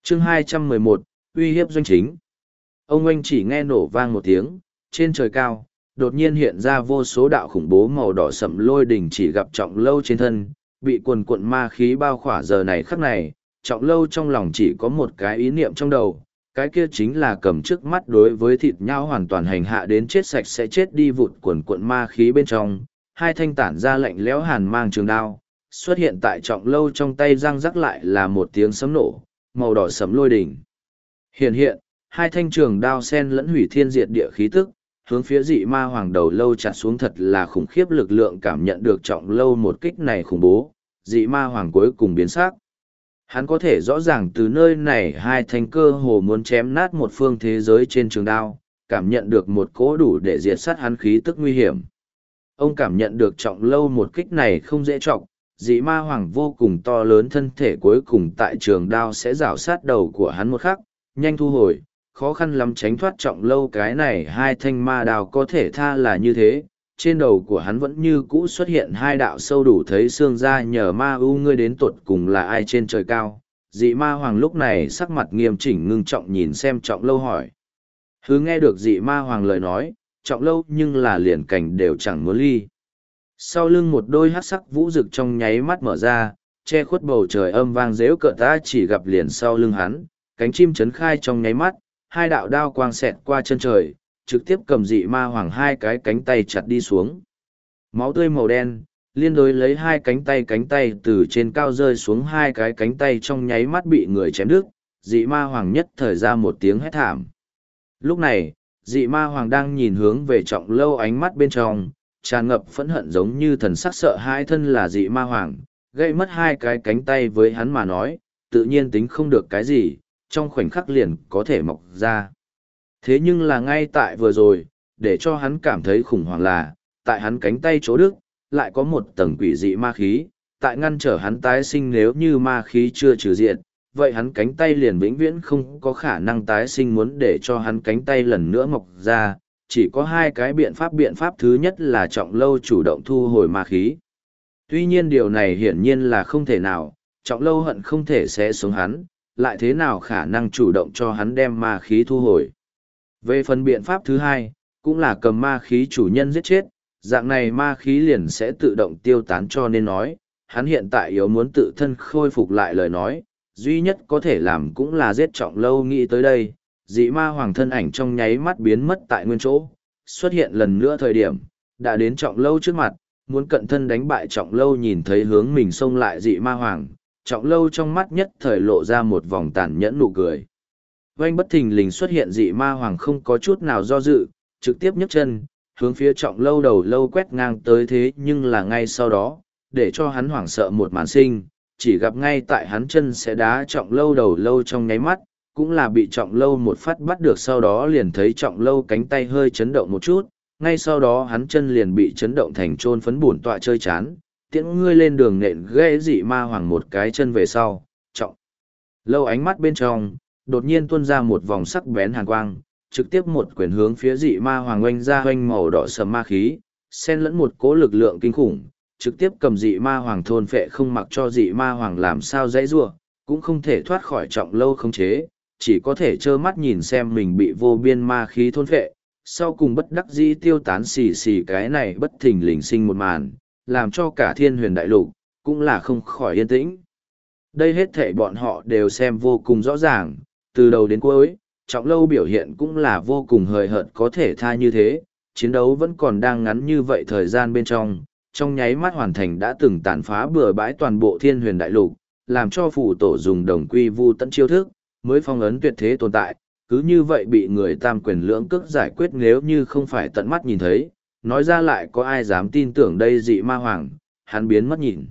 Chương 211, uy hiếp doanh chính. Ông anh chỉ nghe nổ vang một tiếng, trên trời cao, đột nhiên hiện ra vô số đạo khủng bố màu đỏ sậm lôi đỉnh chỉ gặp Trọng Lâu trên thân, bị quần cuộn ma khí bao khỏa giờ này khắc này, Trọng Lâu trong lòng chỉ có một cái ý niệm trong đầu, cái kia chính là cầm trước mắt đối với thịt nhau hoàn toàn hành hạ đến chết sạch sẽ chết đi vụt quần cuộn ma khí bên trong, hai thanh tản ra lạnh lẽo hàn mang trường đao, xuất hiện tại Trọng Lâu trong tay răng rắc lại là một tiếng sấm nổ, màu đỏ sẫm lôi đỉnh. Hiện, hai thanh trường đao sen lẫn hủy thiên diệt địa khí tức, hướng phía dị ma hoàng đầu lâu chặt xuống thật là khủng khiếp lực lượng cảm nhận được Trọng Lâu một kích này khủng bố, dị ma hoàng cuối cùng biến sắc. Hắn có thể rõ ràng từ nơi này hai thanh cơ hồ muốn chém nát một phương thế giới trên trường đao, cảm nhận được một cỗ đủ để diệt sát hắn khí tức nguy hiểm. Ông cảm nhận được Trọng Lâu một kích này không dễ trọng, dị ma hoàng vô cùng to lớn thân thể cuối cùng tại trường đao sẽ rảo sát đầu của hắn một khắc, nhanh thu hồi, khó khăn lắm tránh thoát Trọng Lâu cái này hai thanh ma đao có thể tha là như thế. Trên đầu của hắn vẫn như cũ xuất hiện hai đạo sâu đủ thấy xương ra nhờ ma u ngươi đến tột cùng là ai trên trời cao. Dị ma hoàng lúc này sắc mặt nghiêm chỉnh ngưng trọng nhìn xem Trọng Lâu hỏi. Hứ nghe được dị ma hoàng lời nói, Trọng Lâu nhưng là liền cảnh đều chẳng muốn ly. Sau lưng một đôi hắc sắc vũ rực trong nháy mắt mở ra, che khuất bầu trời âm vang dễu cợt ta chỉ gặp liền sau lưng hắn, cánh chim chấn khai trong nháy mắt, hai đạo đao quang xẹt qua chân trời, trực tiếp cầm dị ma hoàng hai cái cánh tay chặt đi xuống. Máu tươi màu đen, liên đối lấy hai cánh tay từ trên cao rơi xuống hai cái cánh tay trong nháy mắt bị người chém đứt, dị ma hoàng nhất thời ra một tiếng hét thảm. Lúc này, dị ma hoàng đang nhìn hướng về Trọng Lâu ánh mắt bên trong, tràn ngập phẫn hận giống như thần sắc sợ hãi thân là dị ma hoàng, gây mất hai cái cánh tay với hắn mà nói, tự nhiên tính không được cái gì, trong khoảnh khắc liền có thể mọc ra. Thế nhưng là ngay tại vừa rồi, để cho hắn cảm thấy khủng hoảng là, tại hắn cánh tay chỗ đức, lại có một tầng quỷ dị ma khí, tại ngăn trở hắn tái sinh nếu như ma khí chưa trừ diệt, vậy hắn cánh tay liền vĩnh viễn không có khả năng tái sinh muốn để cho hắn cánh tay lần nữa mọc ra, chỉ có hai cái biện pháp thứ nhất là Trọng Lâu chủ động thu hồi ma khí. Tuy nhiên điều này hiển nhiên là không thể nào, Trọng Lâu hận không thể sẽ xuống hắn, lại thế nào khả năng chủ động cho hắn đem ma khí thu hồi. Về phần biện pháp thứ hai, cũng là cầm ma khí chủ nhân giết chết, dạng này ma khí liền sẽ tự động tiêu tán cho nên nói, hắn hiện tại yếu muốn tự thân khôi phục lại lời nói, duy nhất có thể làm cũng là giết Trọng Lâu nghĩ tới đây, dị ma hoàng thân ảnh trong nháy mắt biến mất tại nguyên chỗ, xuất hiện lần nữa thời điểm, đã đến Trọng Lâu trước mặt, muốn cận thân đánh bại Trọng Lâu nhìn thấy hướng mình xông lại dị ma hoàng, Trọng Lâu trong mắt nhất thời lộ ra một vòng tàn nhẫn nụ cười. Oanh bất thình lình xuất hiện dị ma hoàng không có chút nào do dự, trực tiếp nhấc chân, hướng phía Trọng Lâu đầu lâu quét ngang tới thế nhưng là ngay sau đó, để cho hắn hoảng sợ một màn sinh, chỉ gặp ngay tại hắn chân sẽ đá Trọng Lâu đầu lâu trong nháy mắt, cũng là bị Trọng Lâu một phát bắt được sau đó liền thấy Trọng Lâu cánh tay hơi chấn động một chút, ngay sau đó hắn chân liền bị chấn động thành trôn phấn bùn tọa chơi chán, tiễn ngươi lên đường nện ghê dị ma hoàng một cái chân về sau, Trọng Lâu ánh mắt bên trong, đột nhiên tuôn ra một vòng sắc bén hàn quang, trực tiếp một quyền hướng phía dị ma hoàng oanh ra oanh màu đỏ sầm ma khí, xen lẫn một cỗ lực lượng kinh khủng, trực tiếp cầm dị ma hoàng thôn phệ không mặc cho dị ma hoàng làm sao dãy rủa, cũng không thể thoát khỏi Trọng Lâu khống chế, chỉ có thể trơ mắt nhìn xem mình bị vô biên ma khí thôn phệ, sau cùng bất đắc dĩ tiêu tán xì xì cái này bất thình lình sinh một màn, làm cho cả thiên huyền đại lục cũng là không khỏi yên tĩnh. Đây hết thảy bọn họ đều xem vô cùng rõ ràng, từ đầu đến cuối, Trọng Lâu biểu hiện cũng là vô cùng hời hợt có thể tha như thế, chiến đấu vẫn còn đang ngắn như vậy thời gian bên trong nháy mắt hoàn thành đã từng tàn phá bừa bãi toàn bộ thiên huyền đại lục, làm cho phù tổ dùng đồng quy vu tận chiêu thức, mới phong ấn tuyệt thế tồn tại, cứ như vậy bị người tam quyền lưỡng cước giải quyết nếu như không phải tận mắt nhìn thấy, nói ra lại có ai dám tin tưởng đây dị ma hoàng, hắn biến mất nhìn.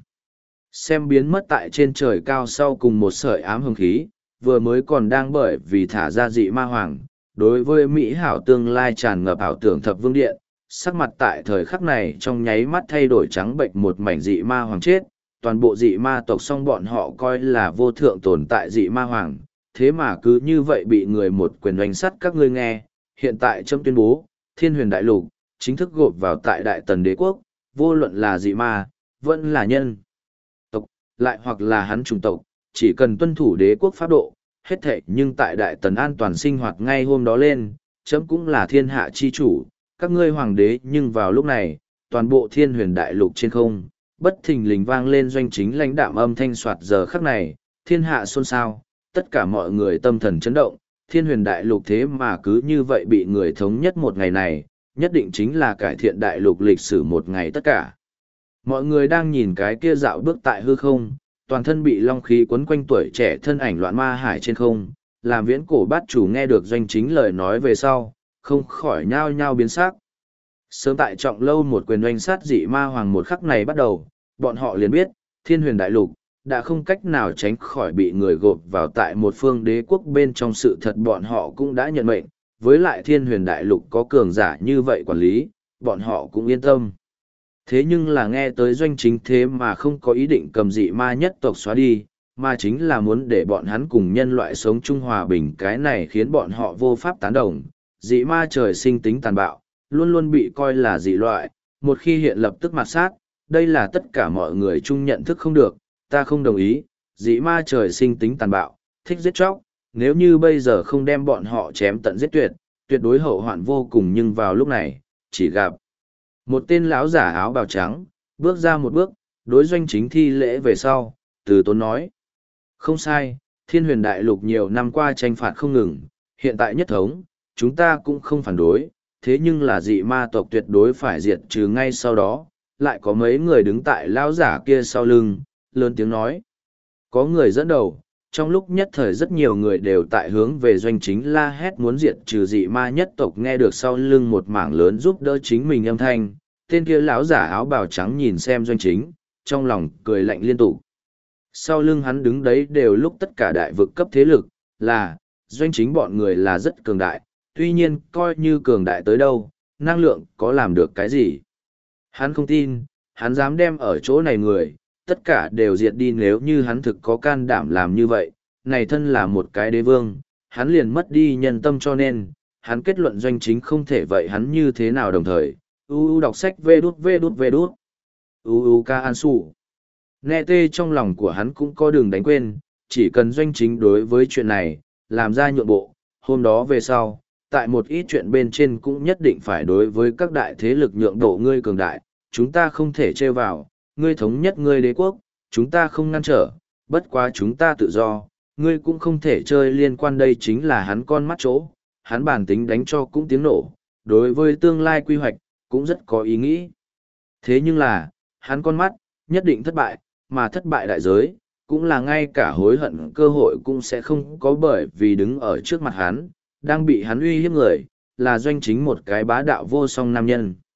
Xem biến mất tại trên trời cao sau cùng một sợi ám hồng khí, vừa mới còn đang bởi vì thả ra dị ma hoàng, đối với Mỹ hảo tương lai tràn ngập ảo tưởng thập vương điện, sắc mặt tại thời khắc này trong nháy mắt thay đổi trắng bệnh một mảnh dị ma hoàng chết, toàn bộ dị ma tộc song bọn họ coi là vô thượng tồn tại dị ma hoàng, thế mà cứ như vậy bị người một quyền oanh sắt các ngươi nghe, hiện tại trâm tuyên bố, thiên huyền đại lục, chính thức gộp vào tại đại tần đế quốc, vô luận là dị ma, vẫn là nhân tộc, lại hoặc là hắn chủng tộc, chỉ cần tuân thủ đế quốc pháp độ, hết thệ nhưng tại Đại Tần an toàn sinh hoạt ngay hôm đó lên, chấm cũng là thiên hạ chi chủ, các ngươi hoàng đế nhưng vào lúc này, toàn bộ thiên huyền đại lục trên không, bất thình lình vang lên doanh chính lãnh đạm âm thanh soạt giờ khắc này, thiên hạ xôn xao, tất cả mọi người tâm thần chấn động, thiên huyền đại lục thế mà cứ như vậy bị người thống nhất một ngày này, nhất định chính là cải thiện đại lục lịch sử một ngày tất cả. Mọi người đang nhìn cái kia dạo bước tại hư không, toàn thân bị long khí quấn quanh tuổi trẻ thân ảnh loạn ma hải trên không, làm viễn cổ bát chủ nghe được doanh chính lời nói về sau, không khỏi nhao nhao biến sắc. Sớm tại trọng lâu một quyền oanh sát dị ma hoàng một khắc này bắt đầu, bọn họ liền biết, thiên huyền đại lục, đã không cách nào tránh khỏi bị người gộp vào tại một phương đế quốc bên trong sự thật bọn họ cũng đã nhận mệnh, với lại thiên huyền đại lục có cường giả như vậy quản lý, bọn họ cũng yên tâm. Thế nhưng là nghe tới doanh chính thế mà không có ý định cầm dị ma nhất tộc xóa đi, mà chính là muốn để bọn hắn cùng nhân loại sống chung hòa bình, cái này khiến bọn họ vô pháp tán đồng. Dị ma trời sinh tính tàn bạo, luôn luôn bị coi là dị loại, một khi hiện lập tức mặt sát, đây là tất cả mọi người chung nhận thức không được, ta không đồng ý, dị ma trời sinh tính tàn bạo, thích giết chóc, nếu như bây giờ không đem bọn họ chém tận giết tuyệt, tuyệt đối hậu hoạn vô cùng, nhưng vào lúc này, chỉ gặp một tên lão giả áo bào trắng, bước ra một bước, đối doanh chính thi lễ về sau, từ tốn nói. Không sai, thiên huyền đại lục nhiều năm qua tranh phạt không ngừng, hiện tại nhất thống, chúng ta cũng không phản đối, thế nhưng là dị ma tộc tuyệt đối phải diệt trừ ngay sau đó, lại có mấy người đứng tại lão giả kia sau lưng, lớn tiếng nói. Có người dẫn đầu, trong lúc nhất thời rất nhiều người đều tại hướng về doanh chính la hét muốn diệt trừ dị ma nhất tộc, nghe được sau lưng một mảng lớn giúp đỡ chính mình âm thanh, tên kia lão giả áo bào trắng nhìn xem doanh chính, trong lòng cười lạnh liên tục. Sau lưng hắn đứng đấy đều lúc tất cả đại vực cấp thế lực, là, doanh chính bọn người là rất cường đại, tuy nhiên coi như cường đại tới đâu, năng lượng có làm được cái gì. Hắn không tin, hắn dám đem ở chỗ này người, tất cả đều diệt đi, nếu như hắn thực có can đảm làm như vậy, này thân là một cái đế vương, hắn liền mất đi nhân tâm, cho nên, hắn kết luận doanh chính không thể vậy hắn như thế nào đồng thời. Đọc sách vê đút. Ca An Sủ. Nghe tê trong lòng của hắn cũng có đường đánh quên, chỉ cần doanh chính đối với chuyện này, làm ra nhượng bộ, hôm đó về sau, tại một ít chuyện bên trên cũng nhất định phải đối với các đại thế lực nhượng bộ, ngươi cường đại, chúng ta không thể trêu vào, ngươi thống nhất ngươi đế quốc, chúng ta không ngăn trở, bất quá chúng ta tự do, ngươi cũng không thể chơi liên quan, đây chính là hắn con mắt chỗ, hắn bản tính đánh cho cũng tiếng nổ, đối với tương lai quy hoạch, cũng rất có ý nghĩ. Thế nhưng là, hắn con mắt, nhất định thất bại, mà thất bại đại giới, cũng là ngay cả hối hận cơ hội cũng sẽ không có, bởi vì đứng ở trước mặt hắn, đang bị hắn uy hiếp người, là doanh chính một cái bá đạo vô song nam nhân.